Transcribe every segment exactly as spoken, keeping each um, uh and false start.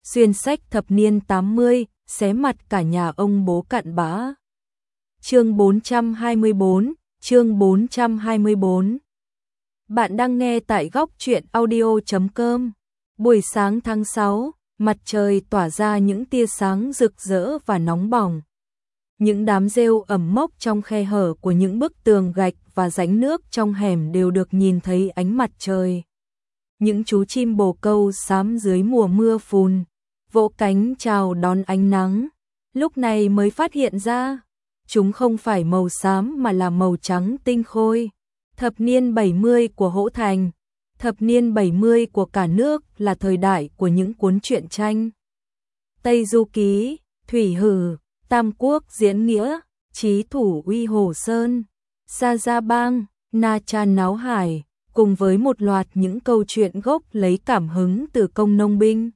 xuyên sách thập niên tám mươi, xé mặt cả nhà ông bố cặn bã. Chương bốn trăm hai mươi bốn, chương bốn trăm hai mươi bốn. Bạn đang nghe tại góc truyện audio chấm com. Buổi sáng tháng sáu, mặt trời tỏa ra những tia sáng rực rỡ và nóng bỏng. Những đám rêu ẩm mốc trong khe hở của những bức tường gạch và rãnh nước trong hẻm đều được nhìn thấy ánh mặt trời. Những chú chim bồ câu xám dưới mùa mưa phùn, vỗ cánh chào đón ánh nắng. Lúc này mới phát hiện ra, chúng không phải màu xám mà là màu trắng tinh khôi. Thập niên bảy mươi của Hỗ Thành, thập niên bảy mươi của cả nước là thời đại của những cuốn truyện tranh. Tây Du Ký, Thủy Hử, Tam Quốc Diễn Nghĩa, Chí Thủ Uy Hồ Sơn, Sa Gia Bang, Na Cha Náo Hải, cùng với một loạt những câu chuyện gốc lấy cảm hứng từ công nông binh.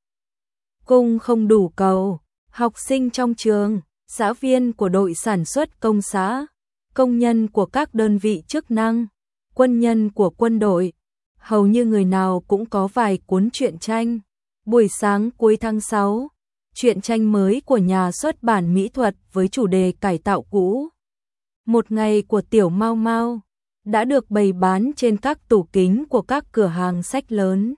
Cung không đủ cầu, học sinh trong trường, xã viên của đội sản xuất công xã, công nhân của các đơn vị chức năng, quân nhân của quân đội, hầu như người nào cũng có vài cuốn truyện tranh. Buổi sáng cuối tháng sáu, truyện tranh mới của nhà xuất bản mỹ thuật với chủ đề cải tạo cũ. Một ngày của Tiểu Mao Mao đã được bày bán trên các tủ kính của các cửa hàng sách lớn.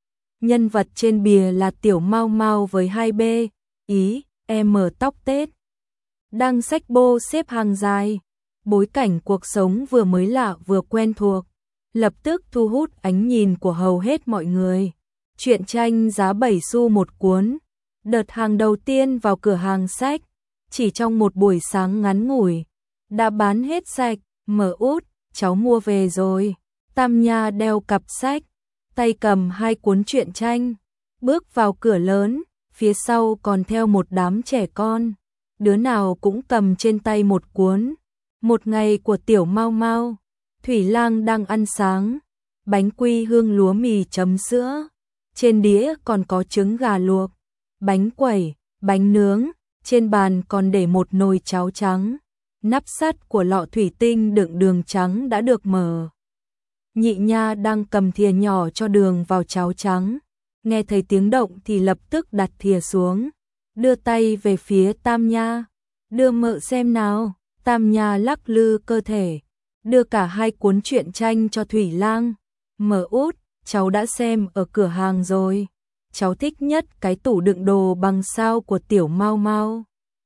Nhân vật trên bìa là Tiểu Mao Mao với hai B, Ý, M tóc tết. Đang xách bô xếp hàng dài, bối cảnh cuộc sống vừa mới lạ vừa quen thuộc, lập tức thu hút ánh nhìn của hầu hết mọi người. Truyện tranh giá bảy xu một cuốn, đợt hàng đầu tiên vào cửa hàng sách, chỉ trong một buổi sáng ngắn ngủi, đã bán hết sạch. Mở út, cháu mua về rồi. Tam Nha đeo cặp sách, tay cầm hai cuốn truyện tranh, bước vào cửa lớn, phía sau còn theo một đám trẻ con, đứa nào cũng cầm trên tay một cuốn. Một ngày của Tiểu Mao Mao, Thủy Lang đang ăn sáng, bánh quy hương lúa mì chấm sữa, trên đĩa còn có trứng gà luộc, bánh quẩy, bánh nướng, trên bàn còn để một nồi cháo trắng. Nắp sắt của lọ thủy tinh đựng đường trắng đã được mở. Nhị Nha đang cầm thìa nhỏ cho đường vào cháo trắng, nghe thấy tiếng động thì lập tức đặt thìa xuống, đưa tay về phía Tam Nha, đưa mợ xem nào. Tam Nha lắc lư cơ thể, đưa cả hai cuốn truyện tranh cho Thủy Lang. Mở út, cháu đã xem ở cửa hàng rồi, cháu thích nhất cái tủ đựng đồ bằng sao của Tiểu Mao Mao.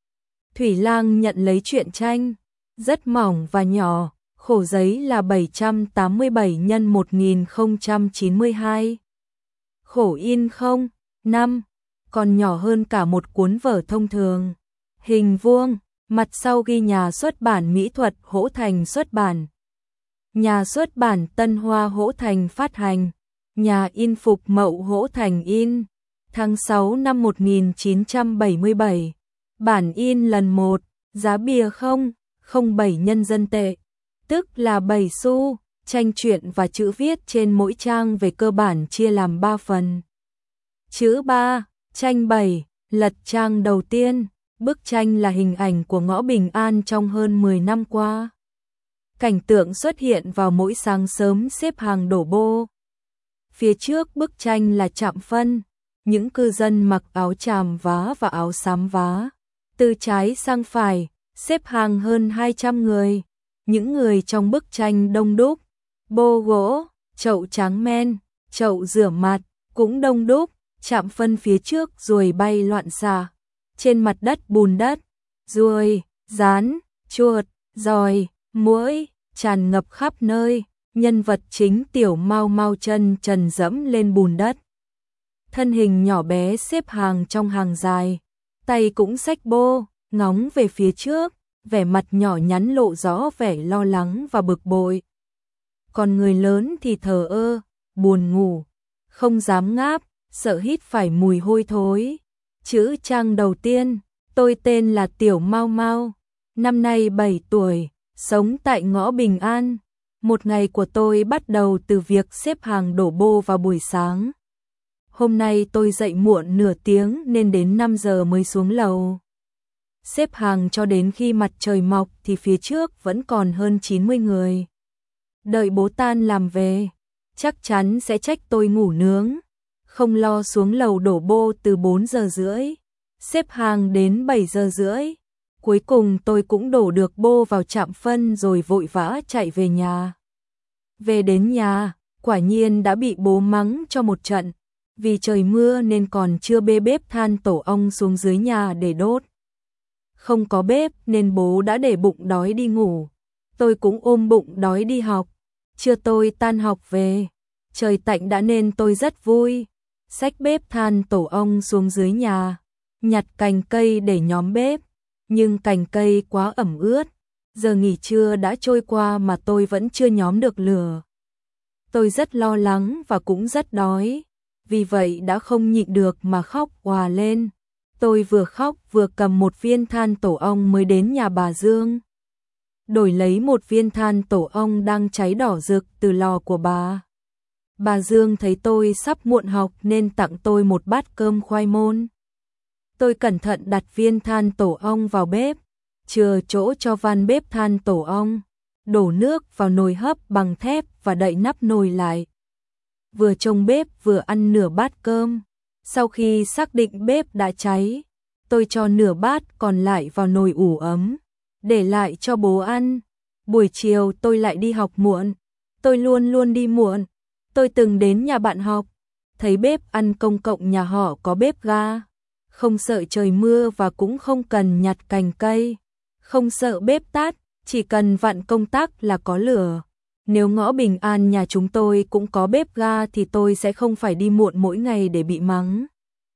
Thủy Lang nhận lấy truyện tranh, rất mỏng và nhỏ, khổ giấy là bảy trăm tám mươi bảy nhân một nghìn không trăm chín mươi hai. Khổ in không, năm, còn nhỏ hơn cả một cuốn vở thông thường. Hình vuông, mặt sau ghi nhà xuất bản mỹ thuật Hỗ Thành xuất bản, nhà xuất bản Tân Hoa Hỗ Thành phát hành, nhà in Phục Mậu Hỗ Thành in, tháng sáu năm một nghìn chín trăm bảy mươi bảy. Bản in lần một, giá bìa không, không bảy nhân dân tệ, tức là bảy xu, tranh truyện và chữ viết trên mỗi trang về cơ bản chia làm ba phần. Chữ ba, tranh bảy, lật trang đầu tiên, bức tranh là hình ảnh của ngõ Bình An trong hơn mười năm qua. Cảnh tượng xuất hiện vào mỗi sáng sớm xếp hàng đổ bô. Phía trước bức tranh là trạm phân, những cư dân mặc áo tràm vá và áo xám vá. Từ trái sang phải, xếp hàng hơn hai trăm người. Những người trong bức tranh đông đúc, bô gỗ, chậu tráng men, chậu rửa mặt cũng đông đúc. Trạm phân phía trước ruồi bay loạn xạ, trên mặt đất bùn đất, ruồi, gián, chuột, giòi, muỗi tràn ngập khắp nơi. Nhân vật chính Tiểu Mao Mao chân trần dẫm lên bùn đất, thân hình nhỏ bé xếp hàng trong hàng dài, tay cũng xách bô, ngóng về phía trước, vẻ mặt nhỏ nhắn lộ rõ vẻ lo lắng và bực bội. Còn người lớn thì thờ ơ, buồn ngủ, không dám ngáp, sợ hít phải mùi hôi thối. Chữ trang đầu tiên, tôi tên là Tiểu Mao Mao, năm nay bảy tuổi, sống tại ngõ Bình An. Một ngày của tôi bắt đầu từ việc xếp hàng đổ bô vào buổi sáng. Hôm nay tôi dậy muộn nửa tiếng nên đến năm giờ mới xuống lầu. Xếp hàng cho đến khi mặt trời mọc thì phía trước vẫn còn hơn chín mươi người. Đợi bố tan làm về, chắc chắn sẽ trách tôi ngủ nướng. không lo xuống lầu đổ bô từ bốn giờ rưỡi, xếp hàng đến bảy giờ rưỡi. Cuối cùng tôi cũng đổ được bô vào trạm phân rồi vội vã chạy về nhà. Về đến nhà, quả nhiên đã bị bố mắng cho một trận, vì trời mưa nên còn chưa bê bếp than tổ ong xuống dưới nhà để đốt. Không có bếp nên bố đã để bụng đói đi ngủ, tôi cũng ôm bụng đói đi học. Trưa tôi tan học về, trời tạnh đã nên tôi rất vui, xách bếp than tổ ong xuống dưới nhà, nhặt cành cây để nhóm bếp, nhưng cành cây quá ẩm ướt, giờ nghỉ trưa đã trôi qua mà tôi vẫn chưa nhóm được lửa. Tôi rất lo lắng và cũng rất đói, vì vậy đã không nhịn được mà khóc òa lên. Tôi vừa khóc vừa cầm một viên than tổ ong mới đến nhà bà Dương, đổi lấy một viên than tổ ong đang cháy đỏ rực từ lò của bà. Bà Dương thấy tôi sắp muộn học nên tặng tôi một bát cơm khoai môn. Tôi cẩn thận đặt viên than tổ ong vào bếp, chừa chỗ cho van bếp than tổ ong, đổ nước vào nồi hấp bằng thép và đậy nắp nồi lại. Vừa trông bếp vừa ăn nửa bát cơm. Sau khi xác định bếp đã cháy, tôi cho nửa bát còn lại vào nồi ủ ấm, để lại cho bố ăn. Buổi chiều tôi lại đi học muộn. Tôi luôn luôn đi muộn. Tôi từng đến nhà bạn học, thấy bếp ăn công cộng nhà họ có bếp ga, không sợ trời mưa và cũng không cần nhặt cành cây, không sợ bếp tắt, chỉ cần vặn công tắc là có lửa. Nếu ngõ Bình An nhà chúng tôi cũng có bếp ga thì tôi sẽ không phải đi muộn mỗi ngày để bị mắng.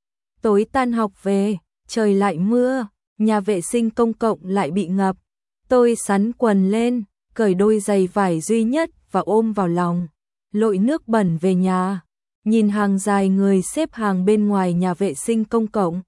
Tối tan học về, trời lại mưa, nhà vệ sinh công cộng lại bị ngập. Tôi xắn quần lên, cởi đôi giày vải duy nhất và ôm vào lòng, lội nước bẩn về nhà, nhìn hàng dài người xếp hàng bên ngoài nhà vệ sinh công cộng.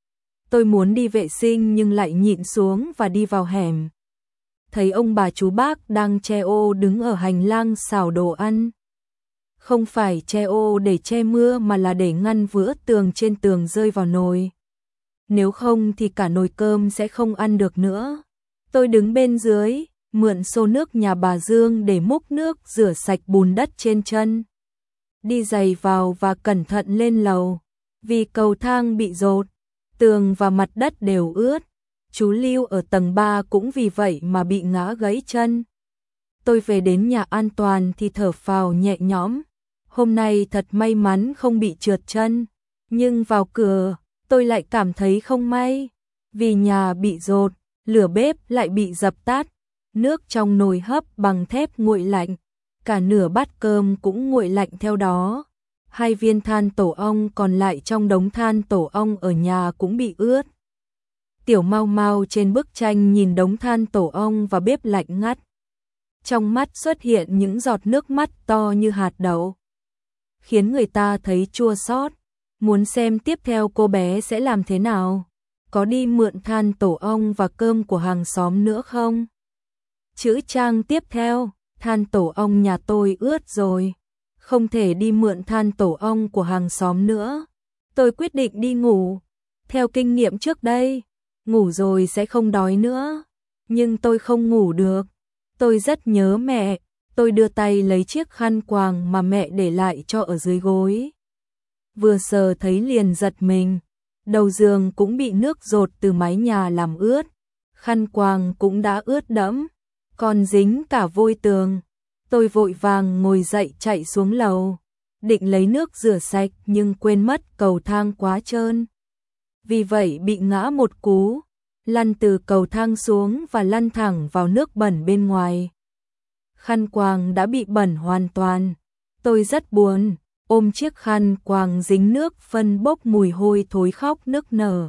Tôi muốn đi vệ sinh nhưng lại nhịn xuống và đi vào hẻm. Thấy ông bà chú bác đang che ô đứng ở hành lang xào đồ ăn. Không phải che ô để che mưa mà là để ngăn vữa tường trên tường rơi vào nồi. Nếu không thì cả nồi cơm sẽ không ăn được nữa. Tôi đứng bên dưới, mượn xô nước nhà bà Dương để múc nước rửa sạch bùn đất trên chân. Đi giày vào và cẩn thận lên lầu, vì cầu thang bị dột, tường và mặt đất đều ướt. Chú Lưu ở tầng ba cũng vì vậy mà bị ngã gãy chân. Tôi về đến nhà an toàn thì thở phào nhẹ nhõm. Hôm nay thật may mắn không bị trượt chân. Nhưng vào cửa, tôi lại cảm thấy không may. Vì nhà bị dột, lửa bếp lại bị dập tắt. Nước trong nồi hấp bằng thép nguội lạnh. Cả nửa bát cơm cũng nguội lạnh theo đó. Hai viên than tổ ong còn lại trong đống than tổ ong ở nhà cũng bị ướt. Tiểu Mau Mau trên bức tranh nhìn đống than tổ ong và bếp lạnh ngắt. Trong mắt xuất hiện những giọt nước mắt to như hạt đậu, khiến người ta thấy chua xót. Muốn xem tiếp theo cô bé sẽ làm thế nào? Có đi mượn than tổ ong và cơm của hàng xóm nữa không? Chữ trang tiếp theo, than tổ ong nhà tôi ướt rồi. Không thể đi mượn than tổ ong của hàng xóm nữa. Tôi quyết định đi ngủ. Theo kinh nghiệm trước đây, ngủ rồi sẽ không đói nữa. Nhưng tôi không ngủ được. Tôi rất nhớ mẹ. Tôi đưa tay lấy chiếc khăn quàng mà mẹ để lại cho ở dưới gối. Vừa sờ thấy liền giật mình. Đầu giường cũng bị nước dột từ mái nhà làm ướt. Khăn quàng cũng đã ướt đẫm, còn dính cả vôi tường. Tôi vội vàng ngồi dậy chạy xuống lầu, định lấy nước rửa sạch nhưng quên mất cầu thang quá trơn. Vì vậy bị ngã một cú, lăn từ cầu thang xuống và lăn thẳng vào nước bẩn bên ngoài. Khăn quàng đã bị bẩn hoàn toàn. Tôi rất buồn, ôm chiếc khăn quàng dính nước phân bốc mùi hôi thối khóc nức nở.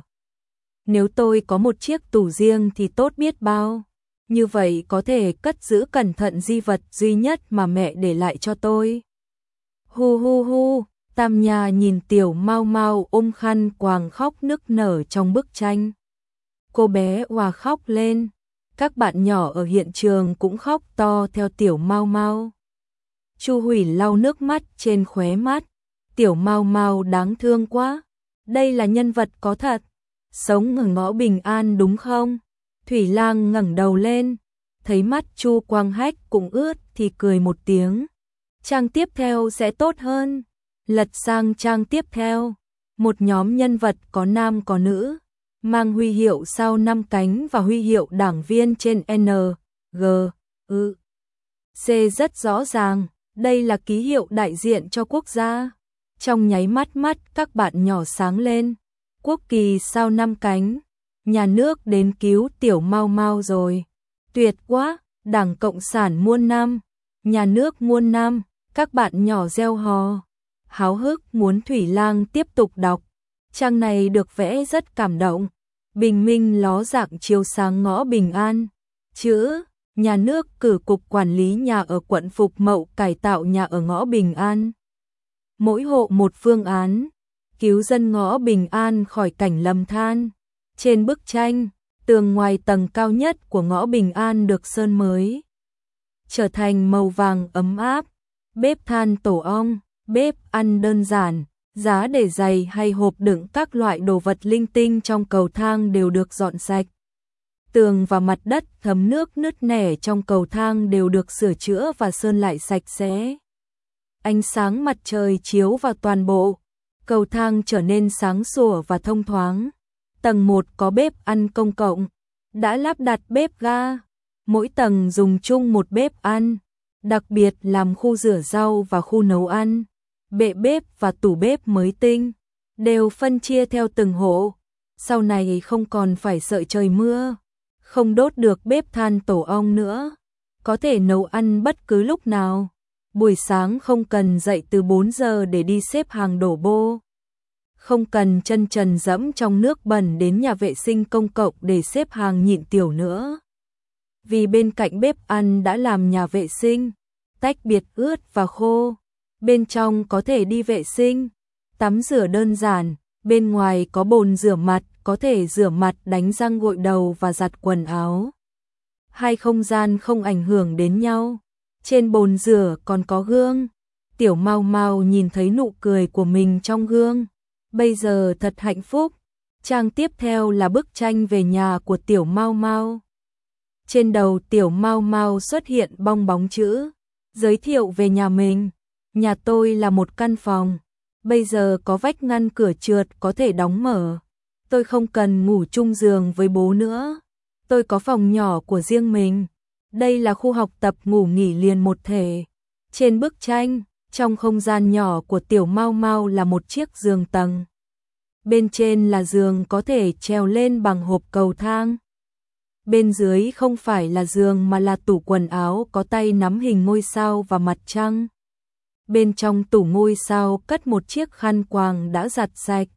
Nếu tôi có một chiếc tủ riêng thì tốt biết bao. Như vậy có thể cất giữ cẩn thận di vật duy nhất mà mẹ để lại cho tôi. Hu hu hu, Tam Nha nhìn Tiểu Mau Mau ôm khăn quàng khóc nức nở trong bức tranh. Cô bé òa khóc lên. Các bạn nhỏ ở hiện trường cũng khóc to theo Tiểu Mau Mau. Chu Hủy lau nước mắt trên khóe mắt. Tiểu Mau Mau đáng thương quá. Đây là nhân vật có thật. Sống ở ngõ Bình An đúng không? Thủy Lang ngẩng đầu lên, thấy mắt Chu Quang Hách cũng ướt thì cười một tiếng. Trang tiếp theo sẽ tốt hơn. Lật sang trang tiếp theo, một nhóm nhân vật có nam có nữ, mang huy hiệu sao năm cánh và huy hiệu đảng viên trên N, G, U, C rất rõ ràng, đây là ký hiệu đại diện cho quốc gia. Trong nháy mắt mắt các bạn nhỏ sáng lên, quốc kỳ sao năm cánh, nhà nước đến cứu tiểu Mau Mau rồi. Tuyệt quá, Đảng Cộng sản muôn năm, nhà nước muôn năm, các bạn nhỏ reo hò. Háo hức muốn Thủy Lang tiếp tục đọc. Trang này được vẽ rất cảm động. Bình minh ló dạng chiếu sáng ngõ Bình An. Chữ, nhà nước cử cục quản lý nhà ở quận Phục Mậu cải tạo nhà ở ngõ Bình An. Mỗi hộ một phương án, cứu dân ngõ Bình An khỏi cảnh lầm than. Trên bức tranh, tường ngoài tầng cao nhất của ngõ Bình An được sơn mới, trở thành màu vàng ấm áp. Bếp than tổ ong, bếp ăn đơn giản, giá để giày hay hộp đựng các loại đồ vật linh tinh trong cầu thang đều được dọn sạch. Tường và mặt đất thấm nước nứt nẻ trong cầu thang đều được sửa chữa và sơn lại sạch sẽ. Ánh sáng mặt trời chiếu vào toàn bộ, cầu thang trở nên sáng sủa và thông thoáng. Tầng một có bếp ăn công cộng, đã lắp đặt bếp ga, mỗi tầng dùng chung một bếp ăn, đặc biệt làm khu rửa rau và khu nấu ăn. Bệ bếp và tủ bếp mới tinh, đều phân chia theo từng hộ. Sau này không còn phải sợ trời mưa, không đốt được bếp than tổ ong nữa, có thể nấu ăn bất cứ lúc nào. Buổi sáng không cần dậy từ bốn giờ để đi xếp hàng đổ bô, không cần chân trần dẫm trong nước bẩn đến nhà vệ sinh công cộng để xếp hàng nhịn tiểu nữa. Vì bên cạnh bếp ăn đã làm nhà vệ sinh, tách biệt ướt và khô. Bên trong có thể đi vệ sinh, tắm rửa đơn giản, bên ngoài có bồn rửa mặt, có thể rửa mặt, đánh răng, gội đầu và giặt quần áo. Hai không gian không ảnh hưởng đến nhau. Trên bồn rửa còn có gương. Tiểu Mau Mau nhìn thấy nụ cười của mình trong gương. Bây giờ thật hạnh phúc. Trang tiếp theo là bức tranh về nhà của Tiểu Mau Mau. Trên đầu Tiểu Mau Mau xuất hiện bong bóng chữ, giới thiệu về nhà mình. Nhà tôi là một căn phòng, bây giờ có vách ngăn cửa trượt có thể đóng mở. Tôi không cần ngủ chung giường với bố nữa. Tôi có phòng nhỏ của riêng mình. Đây là khu học tập ngủ nghỉ liền một thể. Trên bức tranh, trong không gian nhỏ của Tiểu Mau Mau là một chiếc giường tầng. Bên trên là giường có thể trèo lên bằng hộp cầu thang. Bên dưới không phải là giường mà là tủ quần áo có tay nắm hình ngôi sao và mặt trăng. Bên trong tủ ngôi sao cất một chiếc khăn quàng đã giặt sạch.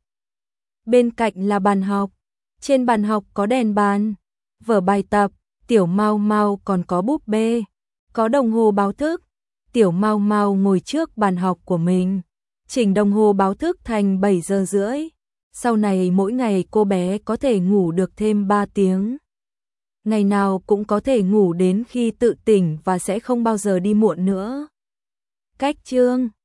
Bên cạnh là bàn học. Trên bàn học có đèn bàn, vở bài tập. Tiểu Mau Mau còn có búp bê, có đồng hồ báo thức. Tiểu Mau Mau ngồi trước bàn học của mình, chỉnh đồng hồ báo thức thành bảy giờ rưỡi. Sau này mỗi ngày cô bé có thể ngủ được thêm ba tiếng. Ngày nào cũng có thể ngủ đến khi tự tỉnh và sẽ không bao giờ đi muộn nữa. Cách chương